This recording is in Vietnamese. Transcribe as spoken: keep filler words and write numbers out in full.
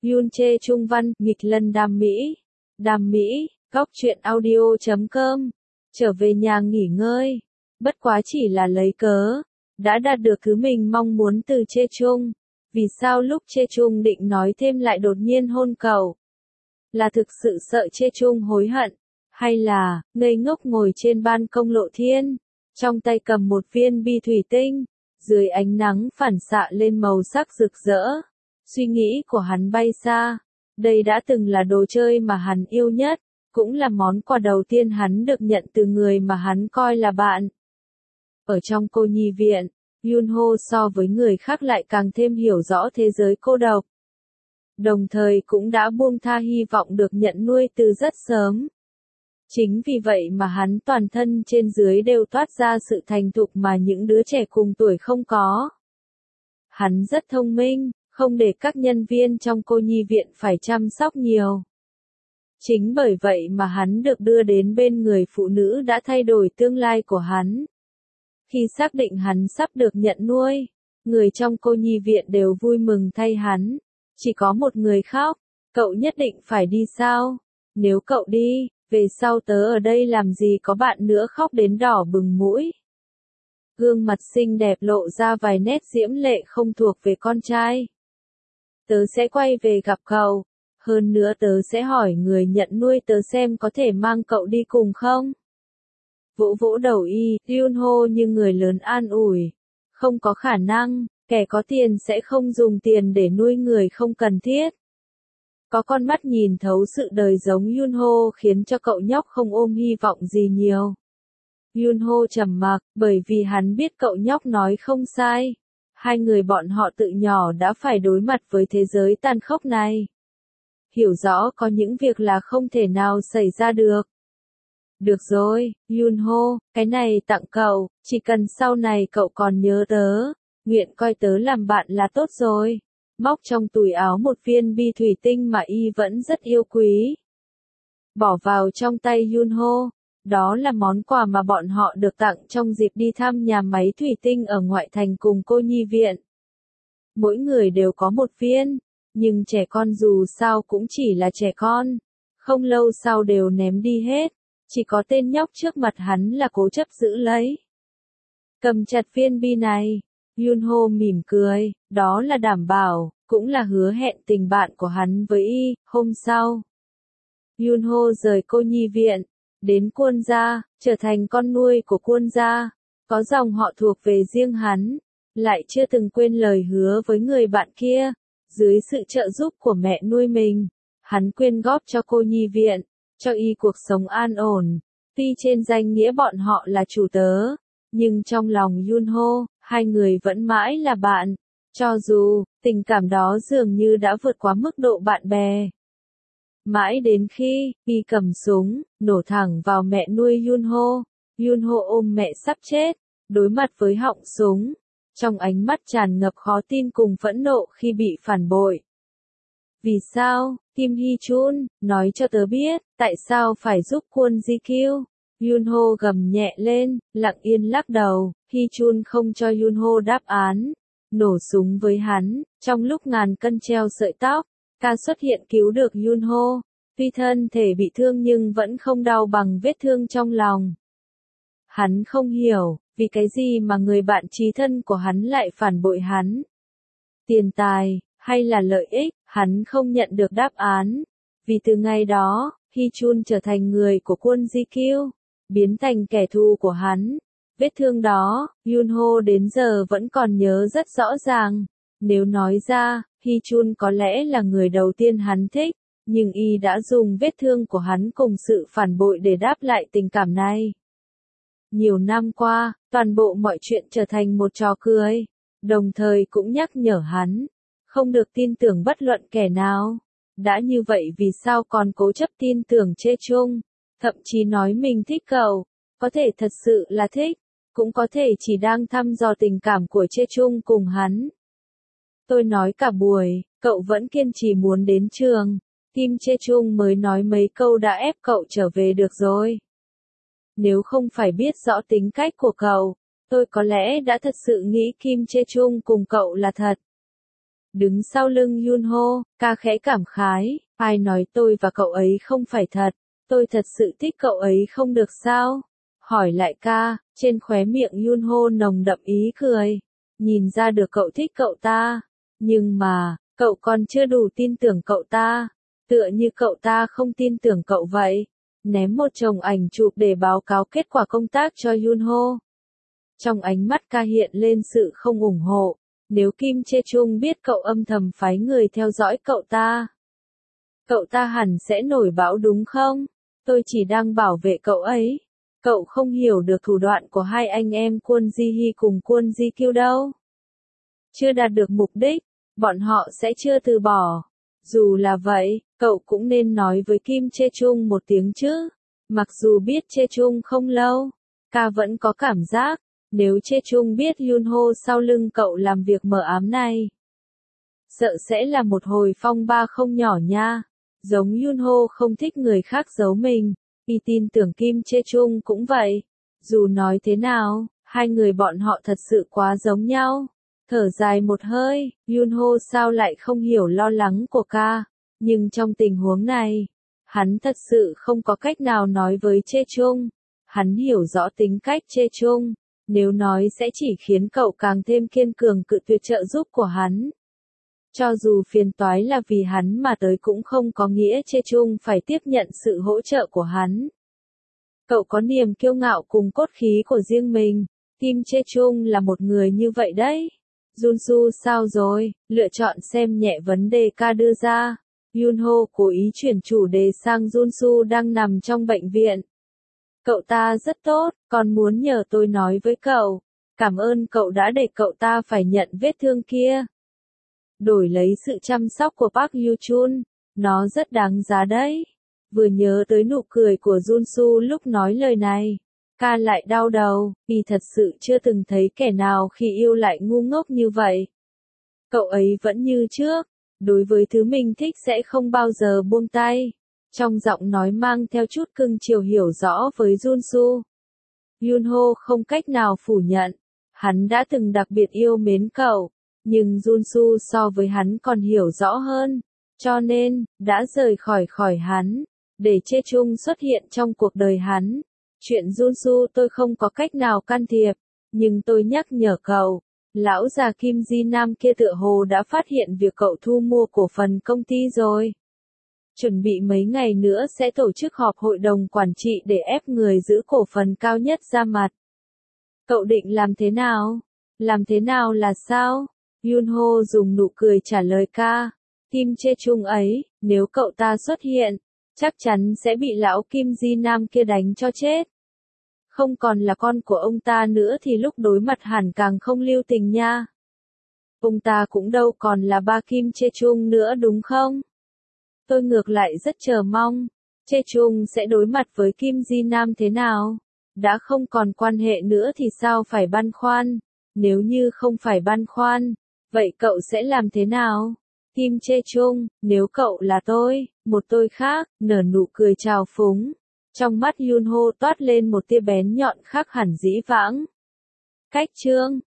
Yoon Chae Trung văn, nghịch lân đam mỹ. Đam mỹ, góc truyện audio chấm com. Trở về nhà nghỉ ngơi. Bất quá chỉ là lấy cớ. Đã đạt được thứ mình mong muốn từ Chae Trung. Vì sao lúc Chae Trung định nói thêm lại đột nhiên hôn cậu? Là thực sự sợ Chae Trung hối hận? Hay là, ngây ngốc ngồi trên ban công lộ thiên? Trong tay cầm một viên bi thủy tinh. Dưới ánh nắng phản xạ lên màu sắc rực rỡ. Suy nghĩ của hắn bay xa. Đây đã từng là đồ chơi mà hắn yêu nhất. Cũng là món quà đầu tiên hắn được nhận từ người mà hắn coi là bạn. Ở trong cô nhi viện, Yoon Ho so với người khác lại càng thêm hiểu rõ thế giới cô độc. Đồng thời cũng đã buông tha hy vọng được nhận nuôi từ rất sớm. Chính vì vậy mà hắn toàn thân trên dưới đều toát ra sự thành thục mà những đứa trẻ cùng tuổi không có. Hắn rất thông minh, không để các nhân viên trong cô nhi viện phải chăm sóc nhiều. Chính bởi vậy mà hắn được đưa đến bên người phụ nữ đã thay đổi tương lai của hắn. Khi xác định hắn sắp được nhận nuôi, người trong cô nhi viện đều vui mừng thay hắn. Chỉ có một người khóc, cậu nhất định phải đi sao? Nếu cậu đi, về sau tớ ở đây làm gì có bạn nữa, khóc đến đỏ bừng mũi. Gương mặt xinh đẹp lộ ra vài nét diễm lệ không thuộc về con trai. Tớ sẽ quay về gặp cậu. Hơn nữa tớ sẽ hỏi người nhận nuôi tớ xem có thể mang cậu đi cùng không? Vỗ vỗ đầu y, Yoon Ho như người lớn an ủi. Không có khả năng, kẻ có tiền sẽ không dùng tiền để nuôi người không cần thiết. Có con mắt nhìn thấu sự đời giống Yoon Ho khiến cho cậu nhóc không ôm hy vọng gì nhiều. Yoon Ho trầm mặc, bởi vì hắn biết cậu nhóc nói không sai. Hai người bọn họ tự nhỏ đã phải đối mặt với thế giới tàn khốc này. Hiểu rõ có những việc là không thể nào xảy ra được. Được rồi, Yoon Ho, cái này tặng cậu, chỉ cần sau này cậu còn nhớ tớ, nguyện coi tớ làm bạn là tốt rồi. Móc trong túi áo một viên bi thủy tinh mà y vẫn rất yêu quý. Bỏ vào trong tay Yoon Ho, đó là món quà mà bọn họ được tặng trong dịp đi thăm nhà máy thủy tinh ở ngoại thành cùng cô nhi viện. Mỗi người đều có một viên. Nhưng trẻ con dù sao cũng chỉ là trẻ con, không lâu sau đều ném đi hết, chỉ có tên nhóc trước mặt hắn là cố chấp giữ lấy. Cầm chặt viên bi này, Yoon Ho mỉm cười, đó là đảm bảo, cũng là hứa hẹn tình bạn của hắn với y. Hôm sau, Yoon Ho rời cô nhi viện, đến Kwon gia, trở thành con nuôi của Kwon gia, có dòng họ thuộc về riêng hắn, lại chưa từng quên lời hứa với người bạn kia. Dưới sự trợ giúp của mẹ nuôi mình, hắn quyên góp cho cô nhi viện, cho y cuộc sống an ổn. Tuy trên danh nghĩa bọn họ là chủ tớ, nhưng trong lòng Yoon Ho, hai người vẫn mãi là bạn. Cho dù, tình cảm đó dường như đã vượt quá mức độ bạn bè. Mãi đến khi, y cầm súng, nổ thẳng vào mẹ nuôi Yoon Ho. Yoon Ho ôm mẹ sắp chết, đối mặt với họng súng. Trong ánh mắt tràn ngập khó tin cùng phẫn nộ khi bị phản bội. Vì sao, Kim Hee Chun, nói cho tớ biết, tại sao phải giúp Kwon Ji Kyu? Yoon Ho gầm nhẹ lên, lặng yên lắc đầu. Hee Chun không cho Yoon Ho đáp án. Nổ súng với hắn, trong lúc ngàn cân treo sợi tóc, ca xuất hiện cứu được Yoon Ho. Tuy thân thể bị thương nhưng vẫn không đau bằng vết thương trong lòng. Hắn không hiểu, vì cái gì mà người bạn chí thân của hắn lại phản bội hắn? Tiền tài, hay là lợi ích? Hắn không nhận được đáp án. Vì từ ngày đó, Hee Chun trở thành người của Kwon Ji Kyu, biến thành kẻ thù của hắn. Vết thương đó, Yoon Ho đến giờ vẫn còn nhớ rất rõ ràng. Nếu nói ra, Hee Chun có lẽ là người đầu tiên hắn thích, nhưng y đã dùng vết thương của hắn cùng sự phản bội để đáp lại tình cảm này. Nhiều năm qua, toàn bộ mọi chuyện trở thành một trò cười, đồng thời cũng nhắc nhở hắn, không được tin tưởng bất luận kẻ nào. Đã như vậy vì sao còn cố chấp tin tưởng Chae Trung, thậm chí nói mình thích cậu, có thể thật sự là thích, cũng có thể chỉ đang thăm dò tình cảm của Chae Trung cùng hắn. Tôi nói cả buổi, cậu vẫn kiên trì muốn đến trường, Kim Chae Trung mới nói mấy câu đã ép cậu trở về được rồi. Nếu không phải biết rõ tính cách của cậu, tôi có lẽ đã thật sự nghĩ Kim Chae Trung cùng cậu là thật. Đứng sau lưng Yunho, ca khẽ cảm khái, ai nói tôi và cậu ấy không phải thật, tôi thật sự thích cậu ấy không được sao? Hỏi lại ca, trên khóe miệng Yunho nồng đậm ý cười, nhìn ra được cậu thích cậu ta, nhưng mà, cậu còn chưa đủ tin tưởng cậu ta, tựa như cậu ta không tin tưởng cậu vậy. Ném một chồng ảnh chụp để báo cáo kết quả công tác cho Yunho. Trong ánh mắt ca hiện lên sự không ủng hộ, nếu Kim Chae Chung biết cậu âm thầm phái người theo dõi cậu ta, cậu ta hẳn sẽ nổi bão đúng không? Tôi chỉ đang bảo vệ cậu ấy. Cậu không hiểu được thủ đoạn của hai anh em Kwon Ji Hee cùng Kwon Ji Kyu đâu. Chưa đạt được mục đích, bọn họ sẽ chưa từ bỏ. Dù là vậy, cậu cũng nên nói với Kim Chae Chung một tiếng chứ. Mặc dù biết Chae Chung không lâu, ca vẫn có cảm giác, nếu Chae Chung biết Yunho sau lưng cậu làm việc mờ ám này, sợ sẽ là một hồi phong ba không nhỏ nha. Giống Yunho không thích người khác giấu mình, y tin tưởng Kim Chae Chung cũng vậy. Dù nói thế nào, hai người bọn họ thật sự quá giống nhau. Thở dài một hơi, Yunho sao lại không hiểu lo lắng của ca, nhưng trong tình huống này, hắn thật sự không có cách nào nói với Chae Chung. Hắn hiểu rõ tính cách Chae Chung, nếu nói sẽ chỉ khiến cậu càng thêm kiên cường cự tuyệt trợ giúp của hắn. Cho dù phiền toái là vì hắn mà tới cũng không có nghĩa Chae Chung phải tiếp nhận sự hỗ trợ của hắn. Cậu có niềm kiêu ngạo cùng cốt khí của riêng mình, Kim Chae Chung là một người như vậy đấy. Junsu sao rồi, lựa chọn xem nhẹ vấn đề ca đưa ra. Yunho cố ý chuyển chủ đề sang Junsu đang nằm trong bệnh viện. Cậu ta rất tốt, còn muốn nhờ tôi nói với cậu. Cảm ơn cậu đã để cậu ta phải nhận vết thương kia. Đổi lấy sự chăm sóc của Park Yoo-chun, nó rất đáng giá đấy. Vừa nhớ tới nụ cười của Junsu lúc nói lời này, ca lại đau đầu, vì thật sự chưa từng thấy kẻ nào khi yêu lại ngu ngốc như vậy. Cậu ấy vẫn như trước, đối với thứ mình thích sẽ không bao giờ buông tay. Trong giọng nói mang theo chút cưng chiều hiểu rõ với Junsu. Yunho không cách nào phủ nhận, hắn đã từng đặc biệt yêu mến cậu, nhưng Junsu so với hắn còn hiểu rõ hơn, cho nên, đã rời khỏi khỏi hắn, để Chae Chung xuất hiện trong cuộc đời hắn. Chuyện Junsu tôi không có cách nào can thiệp, nhưng tôi nhắc nhở cậu, lão già Kim Ji Nam kia tựa hồ đã phát hiện việc cậu thu mua cổ phần công ty rồi. Chuẩn bị mấy ngày nữa sẽ tổ chức họp hội đồng quản trị để ép người giữ cổ phần cao nhất ra mặt. Cậu định làm thế nào? Làm thế nào là sao? Yunho dùng nụ cười trả lời ca. Kim Chae Chung ấy, nếu cậu ta xuất hiện, chắc chắn sẽ bị lão Kim Ji Nam kia đánh cho chết. Không còn là con của ông ta nữa thì lúc đối mặt hẳn càng không lưu tình nha. Ông ta cũng đâu còn là ba Kim Chae Chung nữa đúng không? Tôi ngược lại rất chờ mong, Chae Chung sẽ đối mặt với Kim Ji Nam thế nào? Đã không còn quan hệ nữa thì sao phải băn khoăn? Nếu như không phải băn khoăn, vậy cậu sẽ làm thế nào? Kim Chae Chung, nếu cậu là tôi, một tôi khác, nở nụ cười trào phúng. Trong mắt Yunho toát lên một tia bén nhọn khác hẳn dĩ vãng. Cách chương